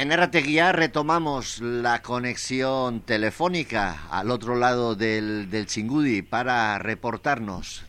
En RTGuía retomamos la conexión telefónica al otro lado del Chingudi para reportarnos,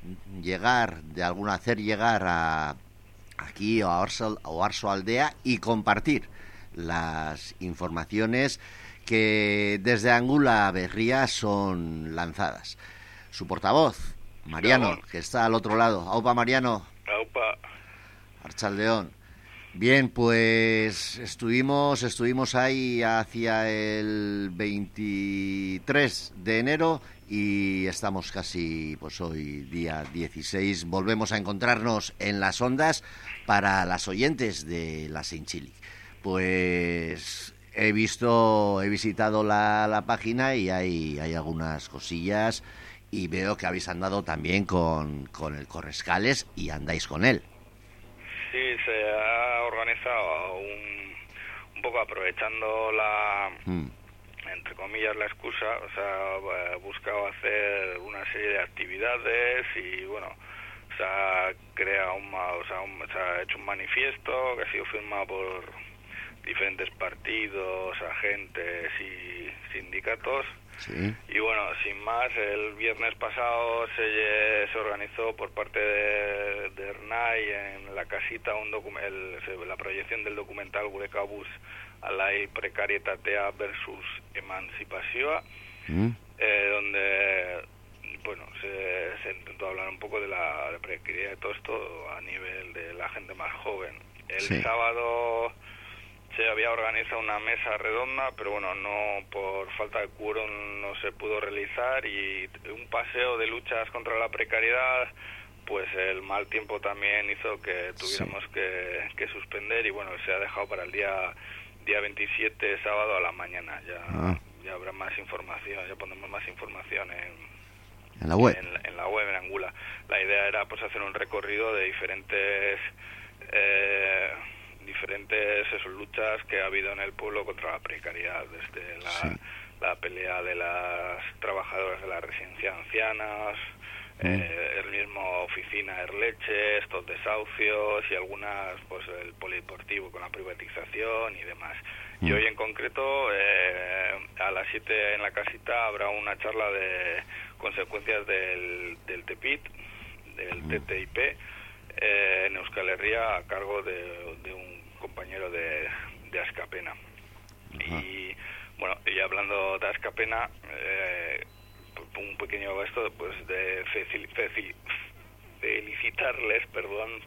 hacer llegar aquí a Oarsoaldea y compartir las informaciones que desde Angula Berría son lanzadas. Su portavoz, Mariano, que está al otro lado. Aupa, Mariano. Aupa. Archaldeón. Bien, pues estuvimos ahí hacia el 23 de enero y estamos casi, pues hoy día 16, volvemos a encontrarnos en las ondas para las oyentes de la Seinchili. Pues he visitado la página y hay algunas cosillas y veo que habéis andado también con el Correscales y andáis con él. Sí, se ha organizado un poco aprovechando entre comillas, la excusa, o sea, ha buscado hacer una serie de actividades y, bueno, se ha creado se ha hecho un manifiesto que ha sido firmado por diferentes partidos, agentes y sindicatos. Sí. Y bueno, sin más, el viernes pasado se organizó por parte de ERNAI en la casita la proyección del documental Gurekabuz a la precarietatea versus emancipación, donde bueno, se intentó hablar un poco de la precariedad de todo esto a nivel de la gente más joven. El sábado se había organizado una mesa redonda, pero bueno, no, por falta de quórum no se pudo realizar, y un paseo de luchas contra la precariedad, pues el mal tiempo también hizo que tuviéramos que suspender, y bueno, se ha dejado para el día 27, sábado a la mañana. Ya habrá más información, ya pondremos más información en la web. En la web, en Angula. La idea era pues hacer un recorrido de diferentes luchas que ha habido en el pueblo contra la precariedad, desde la pelea de las trabajadoras de la residencia de ancianas, el mismo oficina Erleche, estos desahucios y algunas, pues el polideportivo con la privatización y demás. Y hoy en concreto, a las 7 en la casita habrá una charla de consecuencias del TPIT, del TTIP, en Euskal Herria, a cargo de un compañero de Askapena. Y bueno, y hablando de Askapena, un pequeño gesto pues de felicitarles, perdón,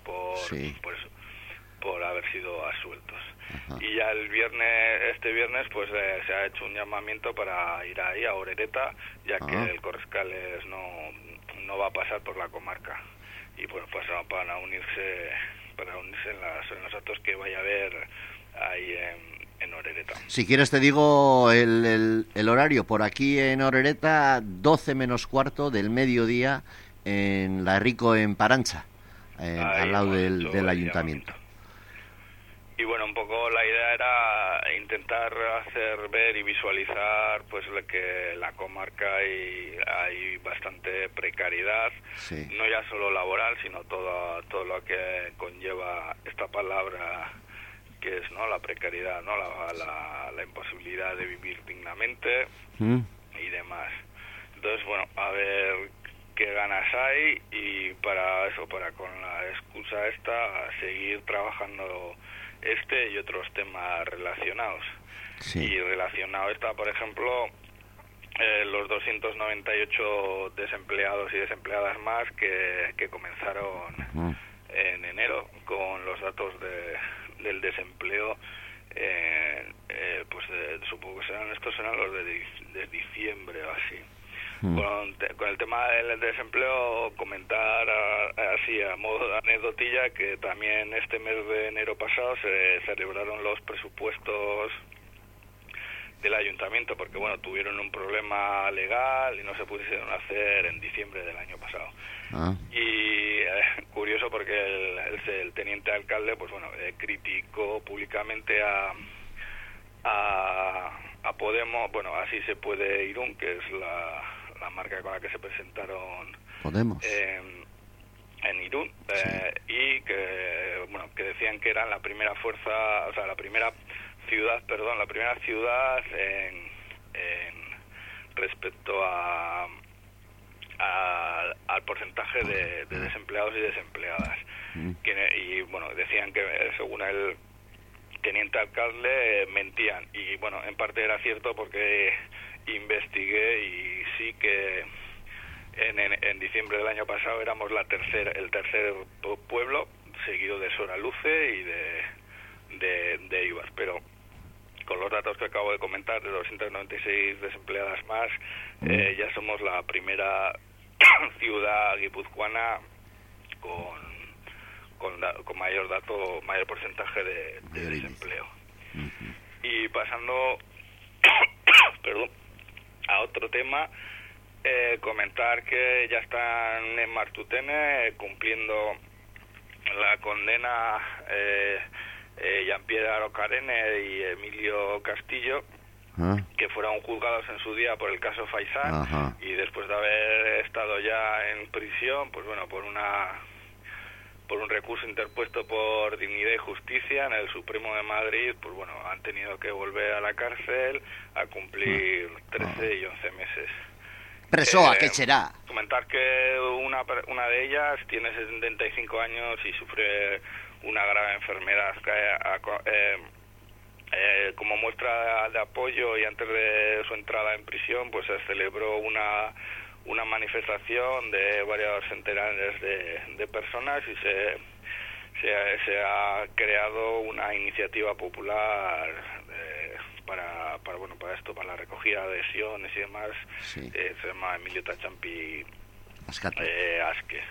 por haber sido absueltos. Y ya este viernes pues se ha hecho un llamamiento para ir ahí a Orereta, ya que el Correscales no va a pasar por la comarca, y bueno, pues para unirse en los actos que vaya a haber ahí en Orereta. Si quieres te digo el horario. Por aquí en Orereta, 12 menos cuarto del mediodía, en La Rico, en Parancha, al lado del ayuntamiento. Y bueno, un poco la idea era intentar hacer ver y visualizar pues que la comarca hay bastante precariedad, no ya solo laboral, sino todo lo que conlleva esta palabra, que es la precariedad, la imposibilidad de vivir dignamente y demás. Entonces, bueno, a ver qué ganas hay, y para con la excusa esta, seguir trabajando y otros temas relacionados. Y relacionado está, por ejemplo, los 298 desempleados y desempleadas más que comenzaron en enero con los datos del desempleo. Pues supongo que serán los de diciembre o así. Con el tema del desempleo, comentar así a modo de anecdotilla que también este mes de enero pasado se celebraron los presupuestos del ayuntamiento, porque bueno, tuvieron un problema legal y no se pudieron hacer en diciembre del año pasado. Y curioso porque el teniente alcalde pues bueno, criticó públicamente a Podemos, bueno, Así se puede Irún, que es la marca con la que se presentaron Podemos en Irún, y que bueno, que decían que eran la primera fuerza, o sea, la primera la primera ciudad en respecto al porcentaje de desempleados y desempleadas. Y bueno, decían que según el teniente alcalde mentían, y bueno, en parte era cierto porque investigué y sí que en diciembre del año pasado éramos el tercer pueblo, seguido de Soraluce y de Ibas, pero con los datos que acabo de comentar, de 296 desempleadas más, ya somos la primera ciudad guipuzcoana con mayor porcentaje de desempleo. Y pasando perdón, a otro tema, comentar que ya están en Martutene cumpliendo la condena Jean-Pierre Arocarene y Emilio Castillo, que fueron juzgados en su día por el caso Faisán, y después de haber estado ya en prisión, pues bueno, por un recurso interpuesto por Dignidad y Justicia en el Supremo de Madrid, pues bueno, han tenido que volver a la cárcel a cumplir 13 y 11 meses. Presoa, ¿qué será? Comentar que una de ellas tiene 75 años y sufre una grave enfermedad. Como muestra de apoyo y antes de su entrada en prisión, pues se celebró una manifestación de varios centenares de personas y se ha creado una iniciativa popular para la recogida de adhesiones y demás. Sí. Se llama Emilio Tachampi Asque.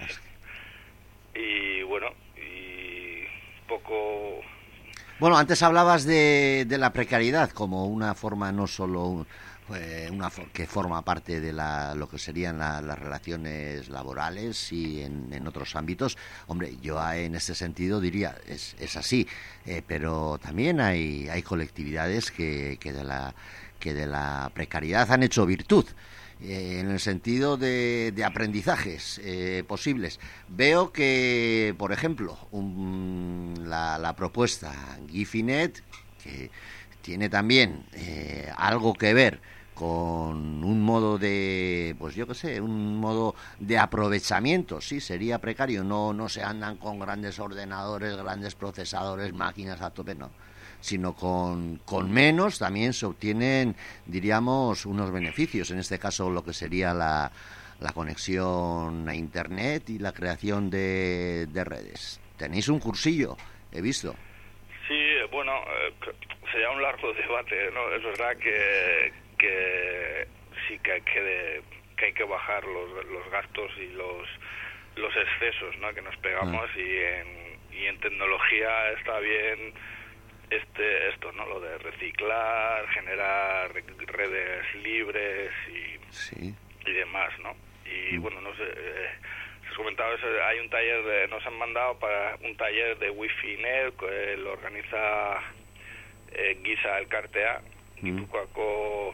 Y bueno, y poco. Bueno, antes hablabas de la precariedad como una forma no solo que forma parte de lo que serían las relaciones laborales y en otros ámbitos. Hombre, yo en este sentido diría es así, pero también hay colectividades que de la precariedad han hecho virtud. En el sentido de aprendizajes posibles. Veo que, por ejemplo, la propuesta Gifinet, que tiene también algo que ver con un modo de, pues yo qué sé, un modo de aprovechamiento, sí, sería precario, no se andan con grandes ordenadores, grandes procesadores, máquinas a tope, no, sino con menos también se obtienen, diríamos, unos beneficios, en este caso lo que sería la conexión a Internet y la creación de redes. Tenéis un cursillo, he visto. Sí, bueno, sería un largo debate, ¿no? Es verdad que sí que hay que bajar los gastos y los excesos, ¿no?, que nos pegamos, y en tecnología está bien esto, ¿no?, lo de reciclar, generar redes libres y demás, ¿no? Y bueno, no sé, os comentaba eso, hay un taller nos han mandado para un taller de Wi-Fi Net que lo organiza Giza Elkartea, Gipuzkoako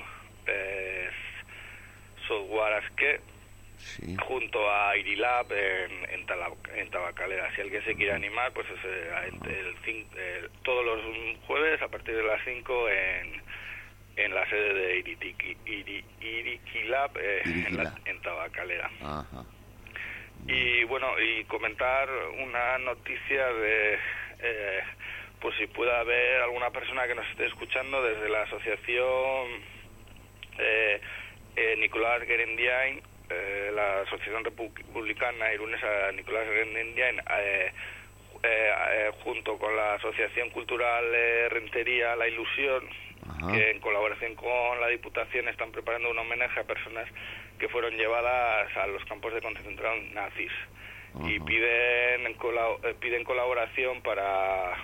Software Aske, junto a Irilab en Tabacalera. Si alguien se quiere animar, pues todos los jueves a partir de las 5 en la sede de Irikilab en Tabacalera. Ajá. Y bueno, y comentar una noticia de pues si puede haber alguna persona que nos esté escuchando desde la asociación Nicolás Gerendiain, la Asociación Republicana Irunesa Nicolás Gerendiain, junto con la Asociación Cultural Rentería La Ilusión, que en colaboración con la Diputación están preparando un homenaje a personas que fueron llevadas a los campos de concentración nazis. Y piden colaboración para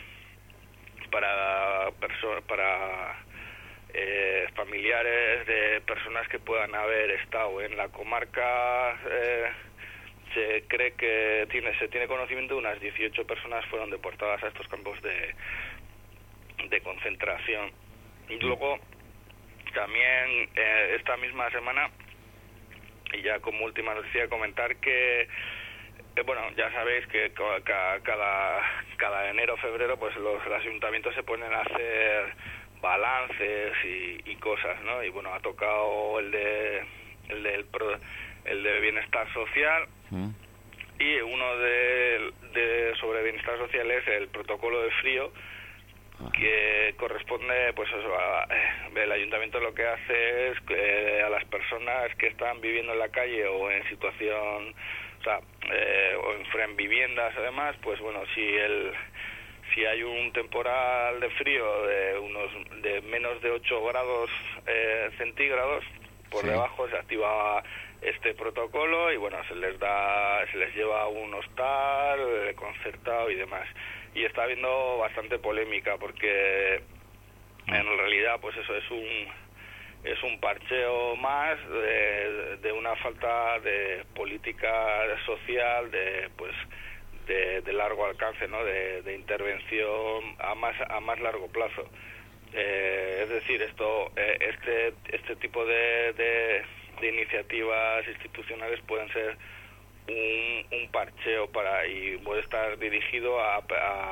familiares de personas que puedan haber estado en la comarca. Se cree que se tiene conocimiento de unas 18 personas fueron deportadas a estos campos de concentración. Y luego también esta misma semana, y ya como última noticia, comentar que bueno, ya sabéis que cada enero, febrero, pues los ayuntamientos se ponen a hacer balances y cosas, ¿no? Y bueno, ha tocado el de bienestar social, y uno de sobre bienestar social es el protocolo de frío, que corresponde, pues eso, el ayuntamiento lo que hace es a las personas que están viviendo en la calle o en situación, o sea, o en viviendas además, pues bueno, si hay un temporal de frío de menos de 8 grados centígrados, por debajo se activa este protocolo y bueno, se les lleva a un hostal concertado y demás. Y está habiendo bastante polémica porque en realidad pues eso es un parcheo más de una falta de política social de largo alcance, ¿no? De intervención a más largo plazo. Es decir, este tipo de iniciativas institucionales pueden ser un parcheo y puede estar dirigido a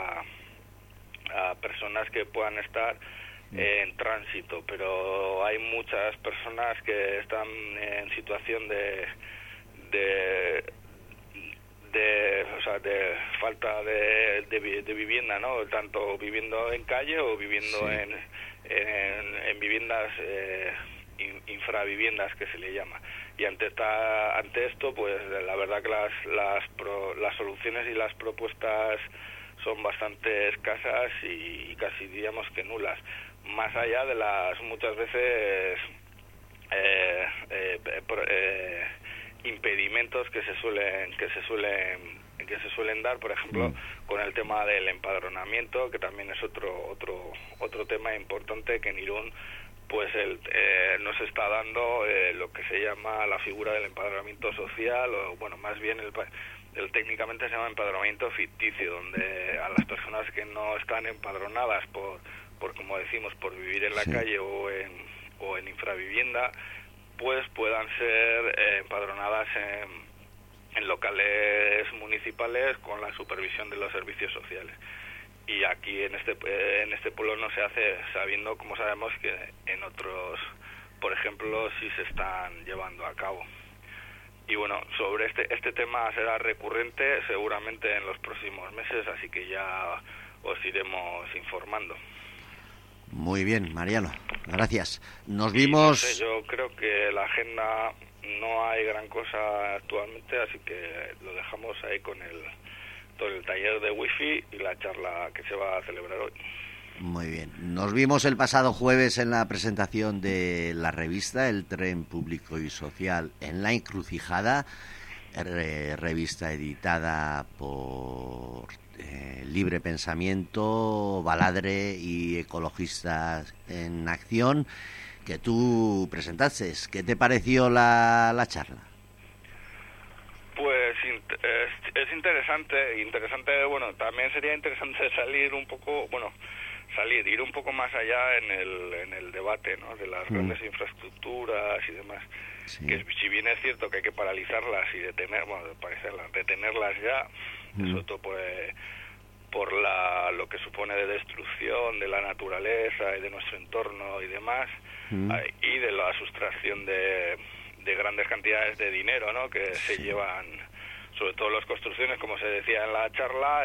personas que puedan estar en tránsito, pero hay muchas personas que están en situación de falta de vivienda, ¿no? Tanto viviendo en calle o viviendo en viviendas infraviviendas, que se le llama. Y ante esto, pues la verdad que las soluciones y las propuestas son bastante escasas y casi diríamos que nulas, más allá de las muchas veces impedimentos que se suelen dar, por ejemplo, con el tema del empadronamiento, que también es otro tema importante, que en Irún pues nos está dando lo que se llama la figura del empadronamiento social, o bueno, más bien el técnicamente se llama empadronamiento ficticio, donde a las personas que no están empadronadas por como decimos, por vivir en la calle o en infravivienda, pues puedan ser empadronadas en locales municipales con la supervisión de los servicios sociales. Y aquí en este pueblo no se hace, sabiendo, como sabemos, que en otros, por ejemplo, sí se están llevando a cabo. Y bueno, sobre este tema será recurrente seguramente en los próximos meses, así que ya os iremos informando. Muy bien, Mariano, gracias. Nos vimos... No sé, yo creo que la agenda no hay gran cosa actualmente, así que lo dejamos ahí con el taller de wifi y la charla que se va a celebrar hoy. Muy bien. Nos vimos el pasado jueves en la presentación de la revista El Tren Público y Social en La Encrucijada, revista editada por Libre Pensamiento, Baladre y Ecologistas en Acción, que tú presentaste. ¿Qué te pareció la charla? Pues es interesante, bueno, también sería interesante ir un poco más allá en el debate, ¿no? De las grandes infraestructuras y demás. Sí. Que si bien es cierto que hay que paralizarlas y detenerlas ya, sobre todo por lo que supone de destrucción de la naturaleza y de nuestro entorno y demás, y de la sustracción de grandes cantidades de dinero, ¿no? Que se llevan, sobre todo las construcciones, como se decía en la charla,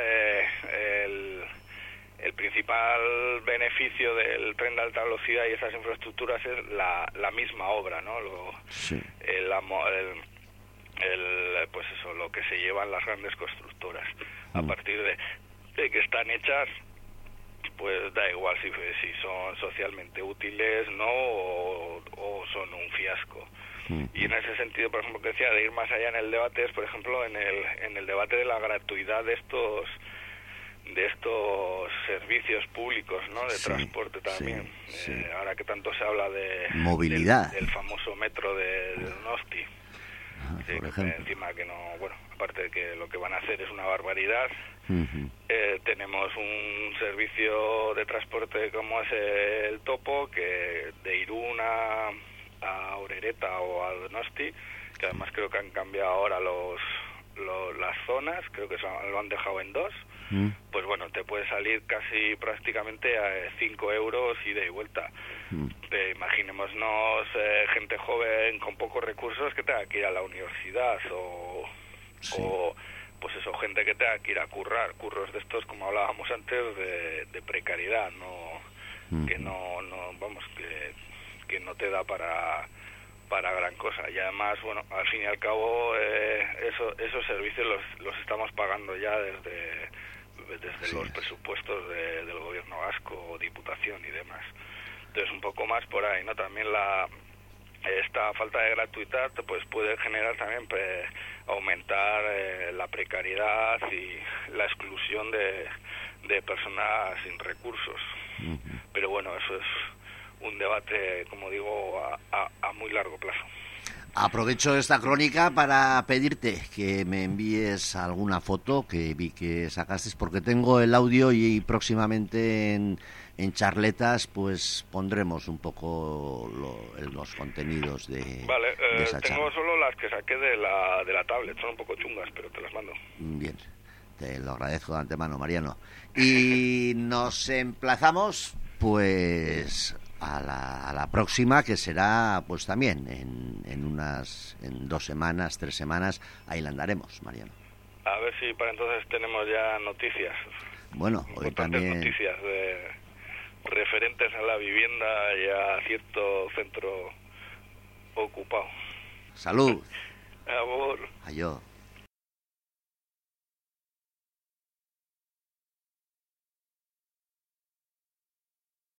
el principal beneficio del tren de alta velocidad y esas infraestructuras es la misma obra, ¿no? Pues eso, lo que se llevan las grandes constructoras. A partir de que están hechas, pues da igual si son socialmente útiles, ¿no? O son un fiasco. Y en ese sentido, por ejemplo, que decía de ir más allá en el debate es, por ejemplo, en el debate de la gratuidad de estos servicios públicos, ¿no? De transporte también. Ahora que tanto se habla de movilidad, del famoso metro de Donosti. Por ejemplo. Encima que no, bueno, aparte de que lo que van a hacer es una barbaridad, tenemos un servicio de transporte como es el Topo, que de Irún a Orereta o a Donosti, que además creo que han cambiado ahora las zonas, creo que lo han dejado en 2, pues bueno, te puede salir casi prácticamente a 5 euros ida y vuelta. Imaginémonos gente joven con pocos recursos que tenga que ir a la universidad o pues eso, gente que tenga que ir a curros de estos, como hablábamos antes, de precariedad, que no vamos, que no te da para gran cosa. Y además, bueno, al fin y al cabo esos servicios los estamos pagando ya desde los presupuestos del gobierno vasco, diputación y demás. Entonces un poco más por ahí, ¿no? También esta falta de gratuidad pues puede generar también aumentar la precariedad y la exclusión de personas sin recursos. Pero bueno, eso es un debate, como digo, a muy largo plazo. Aprovecho esta crónica para pedirte que me envíes alguna foto que vi que sacaste, porque tengo el audio y próximamente en charletas pues pondremos un poco los contenidos de esa charla. Tengo solo las que saqué de la tablet, son un poco chungas, pero te las mando. Bien, te lo agradezco de antemano, Mariano. Y nos emplazamos pues a la próxima, que será pues también en 2 semanas, 3 semanas, ahí la andaremos, Mariano. A ver si para entonces tenemos ya noticias. Bueno, hoy también noticias referentes a la vivienda y a cierto centro ocupado. Salud. Amor. Adiós.